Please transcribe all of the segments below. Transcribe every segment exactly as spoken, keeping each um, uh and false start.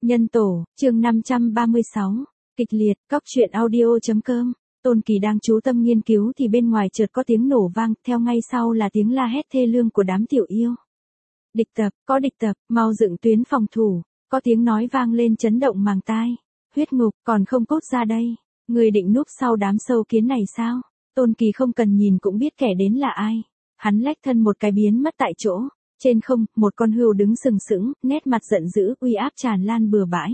Nhân tổ, chương năm trăm ba mươi sáu, kịch liệt, cóc truyện audio.com. Tôn Kỳ đang chú tâm nghiên cứu thì bên ngoài chợt có tiếng nổ vang, theo ngay sau là tiếng la hét thê lương của đám tiểu yêu. Địch tập, có địch tập, mau dựng tuyến phòng thủ, có tiếng nói vang lên chấn động màng tai. Huyết ngục, còn không cốt ra đây, người định núp sau đám sâu kiến này sao? Tôn Kỳ không cần nhìn cũng biết kẻ đến là ai. Hắn lách thân một cái biến mất tại chỗ. Trên không, một con hươu đứng sừng sững, nét mặt giận dữ, uy áp tràn lan bừa bãi.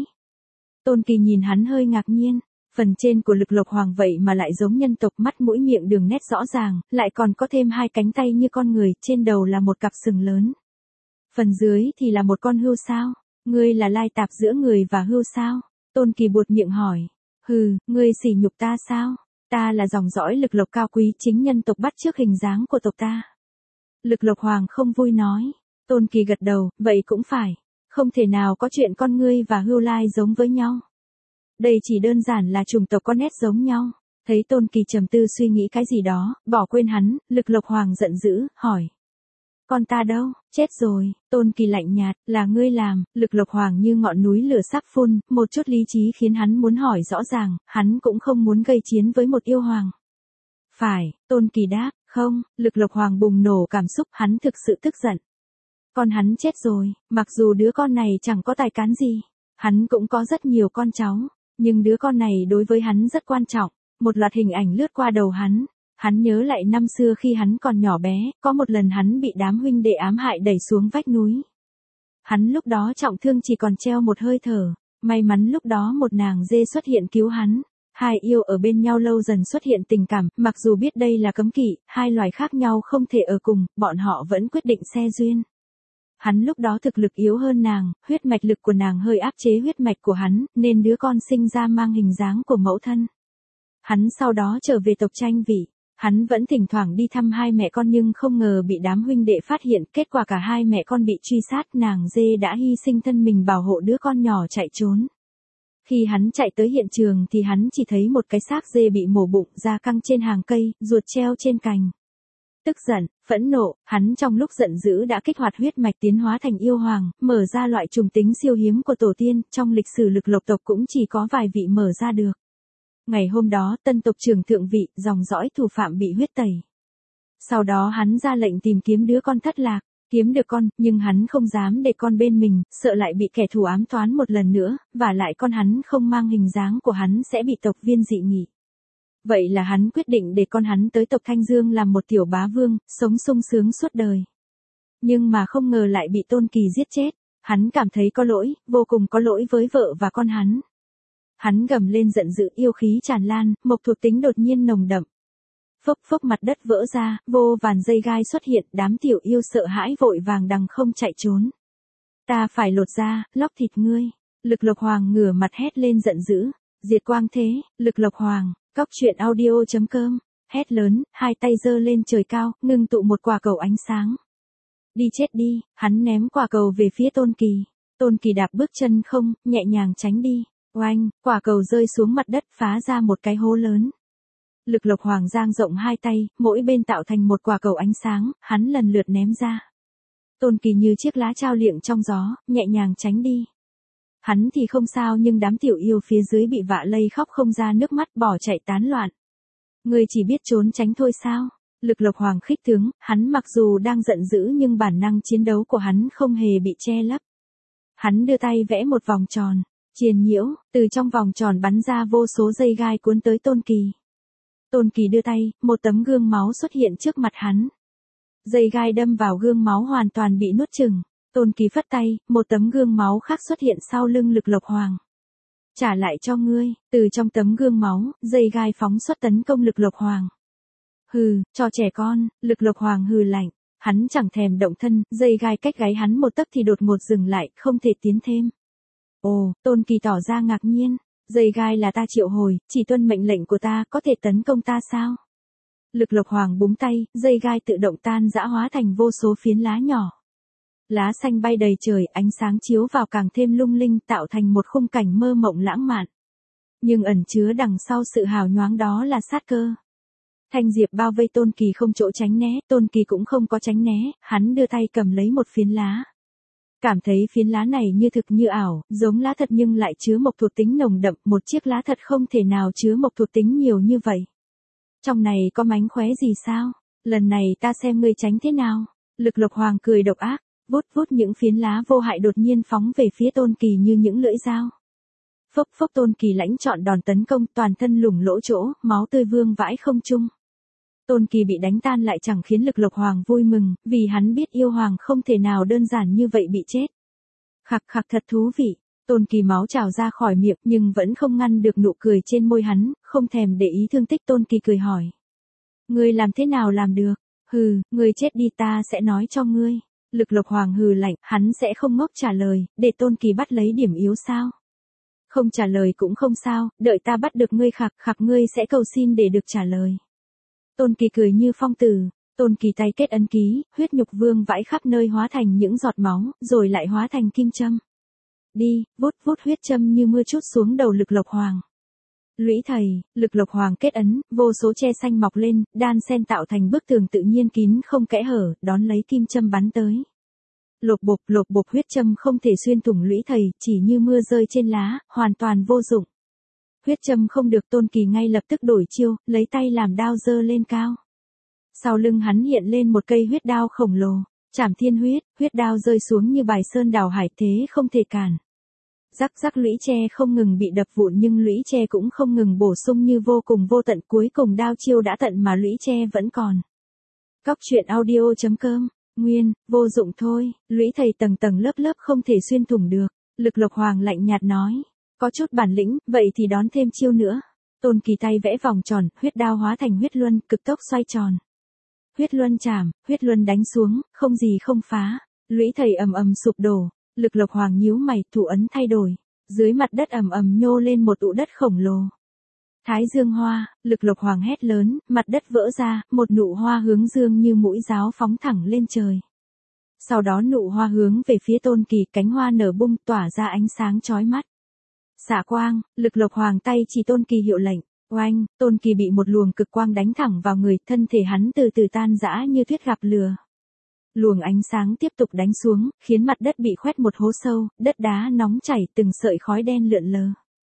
Tôn Kỳ nhìn hắn hơi ngạc nhiên, phần trên của Lực Lộc Hoàng vậy mà lại giống nhân tộc, mắt mũi miệng đường nét rõ ràng, lại còn có thêm hai cánh tay như con người, trên đầu là một cặp sừng lớn. Phần dưới thì là một con hươu sao? Ngươi là lai tạp giữa người và hươu sao? Tôn Kỳ buột miệng hỏi. Hừ, ngươi sỉ nhục ta sao? Ta là dòng dõi Lực Lộc cao quý, chính nhân tộc bắt chước hình dáng của tộc ta. Lực Lộc Hoàng không vui nói. Tôn Kỳ gật đầu, vậy cũng phải. Không thể nào có chuyện con ngươi và hươu lai giống với nhau. Đây chỉ đơn giản là chủng tộc có nét giống nhau. Thấy Tôn Kỳ trầm tư suy nghĩ cái gì đó, bỏ quên hắn, Lực Lộc Hoàng giận dữ, hỏi. Con ta đâu? Chết rồi. Tôn Kỳ lạnh nhạt, là ngươi làm. Lực Lộc Hoàng như ngọn núi lửa sắp phun, một chút lý trí khiến hắn muốn hỏi rõ ràng, hắn cũng không muốn gây chiến với một yêu hoàng. Phải, Tôn Kỳ đáp, không. Lực Lộc Hoàng bùng nổ cảm xúc, hắn thực sự tức giận. Con hắn chết rồi, mặc dù đứa con này chẳng có tài cán gì, hắn cũng có rất nhiều con cháu, nhưng đứa con này đối với hắn rất quan trọng. Một loạt hình ảnh lướt qua đầu hắn, hắn nhớ lại năm xưa khi hắn còn nhỏ bé, có một lần hắn bị đám huynh đệ ám hại đẩy xuống vách núi. Hắn lúc đó trọng thương chỉ còn treo một hơi thở, may mắn lúc đó một nàng dê xuất hiện cứu hắn. Hai yêu ở bên nhau lâu dần xuất hiện tình cảm, mặc dù biết đây là cấm kỵ, hai loài khác nhau không thể ở cùng, bọn họ vẫn quyết định xe duyên. Hắn lúc đó thực lực yếu hơn nàng, huyết mạch lực của nàng hơi áp chế huyết mạch của hắn, nên đứa con sinh ra mang hình dáng của mẫu thân. Hắn sau đó trở về tộc tranh vị, hắn vẫn thỉnh thoảng đi thăm hai mẹ con nhưng không ngờ bị đám huynh đệ phát hiện, kết quả cả hai mẹ con bị truy sát, nàng dê đã hy sinh thân mình bảo hộ đứa con nhỏ chạy trốn. Khi hắn chạy tới hiện trường thì hắn chỉ thấy một cái xác dê bị mổ bụng, da căng trên hàng cây, ruột treo trên cành. Tức giận, phẫn nộ, hắn trong lúc giận dữ đã kích hoạt huyết mạch tiến hóa thành yêu hoàng, mở ra loại trùng tính siêu hiếm của tổ tiên, trong lịch sử Lực Lộc tộc cũng chỉ có vài vị mở ra được. Ngày hôm đó, tân tộc trưởng thượng vị, dòng dõi thủ phạm bị huyết tẩy. Sau đó hắn ra lệnh tìm kiếm đứa con thất lạc, kiếm được con, nhưng hắn không dám để con bên mình, sợ lại bị kẻ thù ám toán một lần nữa, và lại con hắn không mang hình dáng của hắn sẽ bị tộc viên dị nghị. Vậy là hắn quyết định để con hắn tới tộc Thanh Dương làm một tiểu bá vương, sống sung sướng suốt đời. Nhưng mà không ngờ lại bị Tôn Kỳ giết chết, hắn cảm thấy có lỗi, vô cùng có lỗi với vợ và con hắn. Hắn gầm lên giận dữ, yêu khí tràn lan, mộc thuộc tính đột nhiên nồng đậm. Phốc phốc mặt đất vỡ ra, vô vàn dây gai xuất hiện, đám tiểu yêu sợ hãi vội vàng đằng không chạy trốn. Ta phải lột ra, lóc thịt ngươi. Lực Lộc Hoàng ngửa mặt hét lên giận dữ. Diệt quang thế, Lực Lộc Hoàng, cóc truyện audio.com, hét lớn, hai tay giơ lên trời cao, ngưng tụ một quả cầu ánh sáng. Đi chết đi, hắn ném quả cầu về phía Tôn Kỳ. Tôn Kỳ đạp bước chân không, nhẹ nhàng tránh đi. Oanh, quả cầu rơi xuống mặt đất, phá ra một cái hố lớn. Lực Lộc Hoàng dang rộng hai tay, mỗi bên tạo thành một quả cầu ánh sáng, hắn lần lượt ném ra. Tôn Kỳ như chiếc lá trao liệng trong gió, nhẹ nhàng tránh đi. Hắn thì không sao nhưng đám tiểu yêu phía dưới bị vạ lây khóc không ra nước mắt, bỏ chạy tán loạn. Ngươi chỉ biết trốn tránh thôi sao? Lực Lộc Hoàng khích tướng, hắn mặc dù đang giận dữ nhưng bản năng chiến đấu của hắn không hề bị che lấp. Hắn đưa tay vẽ một vòng tròn, triền nhiễu, từ trong vòng tròn bắn ra vô số dây gai cuốn tới Tôn Kỳ. Tôn Kỳ đưa tay, một tấm gương máu xuất hiện trước mặt hắn. Dây gai đâm vào gương máu hoàn toàn bị nuốt chửng. Tôn Kỳ phất tay, một tấm gương máu khác xuất hiện sau lưng Lực Lộc Hoàng. Trả lại cho ngươi, từ trong tấm gương máu, dây gai phóng xuất tấn công Lực Lộc Hoàng. Hừ, cho trẻ con, Lực Lộc Hoàng hừ lạnh, hắn chẳng thèm động thân, dây gai cách gáy hắn một tấc thì đột ngột dừng lại, không thể tiến thêm. Ồ, Tôn Kỳ tỏ ra ngạc nhiên, dây gai là ta triệu hồi, chỉ tuân mệnh lệnh của ta, có thể tấn công ta sao? Lực Lộc Hoàng búng tay, dây gai tự động tan rã hóa thành vô số phiến lá nhỏ. Lá xanh bay đầy trời, ánh sáng chiếu vào càng thêm lung linh, tạo thành một khung cảnh mơ mộng lãng mạn. Nhưng ẩn chứa đằng sau sự hào nhoáng đó là sát cơ. Thanh diệp bao vây Tôn Kỳ không chỗ tránh né, Tôn Kỳ cũng không có tránh né, hắn đưa tay cầm lấy một phiến lá. Cảm thấy phiến lá này như thực như ảo, giống lá thật nhưng lại chứa mộc thuộc tính nồng đậm, một chiếc lá thật không thể nào chứa mộc thuộc tính nhiều như vậy. Trong này có mánh khóe gì sao? Lần này ta xem ngươi tránh thế nào. Lực Lộc Hoàng cười độc ác, vút vút những phiến lá vô hại đột nhiên phóng về phía Tôn Kỳ như những lưỡi dao. Phốc phốc Tôn Kỳ lãnh chọn đòn tấn công, toàn thân lủng lỗ chỗ, máu tươi vương vãi không trung. Tôn Kỳ bị đánh tan lại chẳng khiến Lực Lộc Hoàng vui mừng, vì hắn biết yêu hoàng không thể nào đơn giản như vậy bị chết. Khặc khặc thật thú vị, Tôn Kỳ máu trào ra khỏi miệng nhưng vẫn không ngăn được nụ cười trên môi hắn, không thèm để ý thương tích. Tôn Kỳ cười hỏi. Ngươi làm thế nào làm được? Hừ, ngươi chết đi ta sẽ nói cho ngươi. Lực Lộc Hoàng hừ lạnh, hắn sẽ không ngốc trả lời, để Tôn Kỳ bắt lấy điểm yếu sao? Không trả lời cũng không sao, đợi ta bắt được ngươi khặc khặc ngươi sẽ cầu xin để được trả lời. Tôn Kỳ cười như phong tử, Tôn Kỳ tay kết ấn ký, huyết nhục vương vãi khắp nơi hóa thành những giọt máu, rồi lại hóa thành kim châm. Đi, vút vút huyết châm như mưa trút xuống đầu Lực Lộc Hoàng. Lũy thầy, Lực Lộc Hoàng kết ấn, vô số tre xanh mọc lên, đan xen tạo thành bức tường tự nhiên kín không kẽ hở, đón lấy kim châm bắn tới. Lột bột, lột bột huyết châm không thể xuyên thủng lũy thầy, chỉ như mưa rơi trên lá, hoàn toàn vô dụng. Huyết châm không được. Tôn Kỳ ngay lập tức đổi chiêu, lấy tay làm đao giơ lên cao. Sau lưng hắn hiện lên một cây huyết đao khổng lồ, Trảm Thiên Huyết, huyết đao rơi xuống như bài sơn đảo hải, thế không thể cản. Rắc rắc lũy tre không ngừng bị đập vụn nhưng lũy tre cũng không ngừng bổ sung như vô cùng vô tận, cuối cùng đao chiêu đã tận mà lũy tre vẫn còn. Cóc truyện audio chấm com, nguyên, vô dụng thôi, lũy thầy tầng tầng lớp lớp không thể xuyên thủng được. Lực Lộc Hoàng lạnh nhạt nói. Có chút bản lĩnh, vậy thì đón thêm chiêu nữa. Tôn Kỳ tay vẽ vòng tròn, huyết đao hóa thành huyết luân, cực tốc xoay tròn. Huyết luân chạm, huyết luân đánh xuống, không gì không phá. Lũy thầy ầm ầm sụp đổ. Lực Lộc Hoàng nhíu mày, thủ ấn thay đổi. Dưới mặt đất ầm ầm nhô lên một tụ đất khổng lồ. Thái Dương Hoa, Lực Lộc Hoàng hét lớn, mặt đất vỡ ra, một nụ hoa hướng dương như mũi giáo phóng thẳng lên trời. Sau đó nụ hoa hướng về phía Tôn Kỳ, cánh hoa nở bung tỏa ra ánh sáng chói mắt. Xạ quang, Lực Lộc Hoàng tay chỉ Tôn Kỳ hiệu lệnh, oanh, Tôn Kỳ bị một luồng cực quang đánh thẳng vào người, thân thể hắn từ từ tan rã như tuyết gặp lửa. Luồng ánh sáng tiếp tục đánh xuống, khiến mặt đất bị khoét một hố sâu, đất đá nóng chảy, từng sợi khói đen lượn lờ.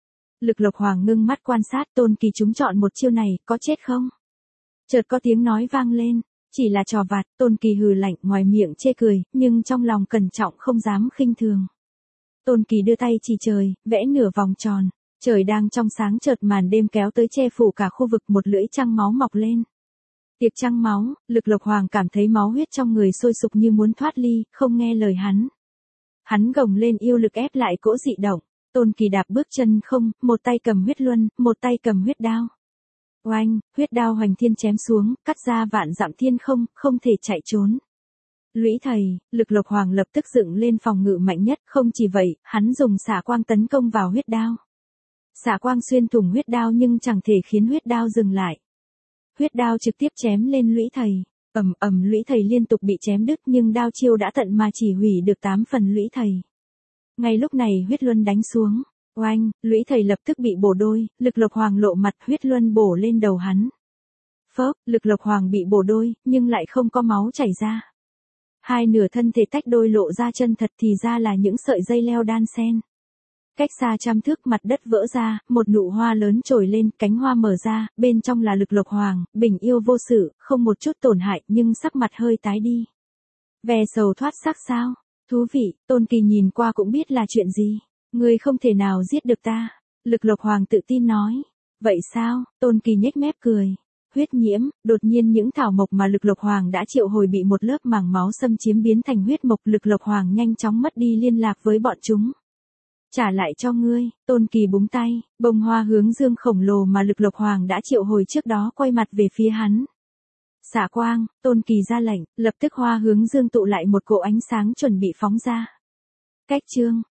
Lực Lộc Hoàng ngưng mắt quan sát. Tôn Kỳ trúng chọn một chiêu này, có chết không? Chợt có tiếng nói vang lên, chỉ là trò vặt. Tôn Kỳ hừ lạnh, ngoài miệng chê cười, nhưng trong lòng cẩn trọng không dám khinh thường. Tôn Kỳ đưa tay chỉ trời, vẽ nửa vòng tròn. Trời đang trong sáng chợt màn đêm kéo tới che phủ cả khu vực, một lưỡi trăng máu mọc lên. Tiệc trăng máu, Lực Lộc Hoàng cảm thấy máu huyết trong người sôi sục như muốn thoát ly, không nghe lời hắn. Hắn gồng lên yêu lực ép lại cỗ dị động. Tôn Kỳ đạp bước chân không, một tay cầm huyết luân, một tay cầm huyết đao. Oanh, huyết đao hoành thiên chém xuống, cắt ra vạn dặm thiên không, không thể chạy trốn. Lũy thầy, Lực Lộc Hoàng lập tức dựng lên phòng ngự mạnh nhất, không chỉ vậy, hắn dùng xạ quang tấn công vào huyết đao. Xạ quang xuyên thủng huyết đao nhưng chẳng thể khiến huyết đao dừng lại. Huyết đao trực tiếp chém lên lũy thầy, ầm ầm lũy thầy liên tục bị chém đứt nhưng đao chiêu đã tận mà chỉ hủy được tám phần lũy thầy. Ngay lúc này huyết luân đánh xuống, oanh, lũy thầy lập tức bị bổ đôi, Lực Lộc Hoàng lộ mặt, huyết luân bổ lên đầu hắn. Phốc, Lực Lộc Hoàng bị bổ đôi, nhưng lại không có máu chảy ra. Hai nửa thân thể tách đôi lộ ra chân thật thì ra là những sợi dây leo đan xen. Cách xa trăm thước mặt đất vỡ ra, một nụ hoa lớn trồi lên, cánh hoa mở ra, bên trong là Lực Lộc Hoàng, bình yêu vô sự, không một chút tổn hại nhưng sắc mặt hơi tái đi. Vẻ sầu thoát sắc sao? Thú vị, Tôn Kỳ nhìn qua cũng biết là chuyện gì. Ngươi không thể nào giết được ta. Lực Lộc Hoàng tự tin nói. Vậy sao? Tôn Kỳ nhếch mép cười. Huyết nhiễm, đột nhiên những thảo mộc mà Lực Lộc Hoàng đã triệu hồi bị một lớp màng máu xâm chiếm biến thành huyết mộc. Lực Lộc Hoàng nhanh chóng mất đi liên lạc với bọn chúng. Trả lại cho ngươi, Tôn Kỳ búng tay, bông hoa hướng dương khổng lồ mà Lực Lộc Hoàng đã triệu hồi trước đó quay mặt về phía hắn. Xạ quang, Tôn Kỳ ra lệnh, lập tức hoa hướng dương tụ lại một cỗ ánh sáng chuẩn bị phóng ra. Cách chương,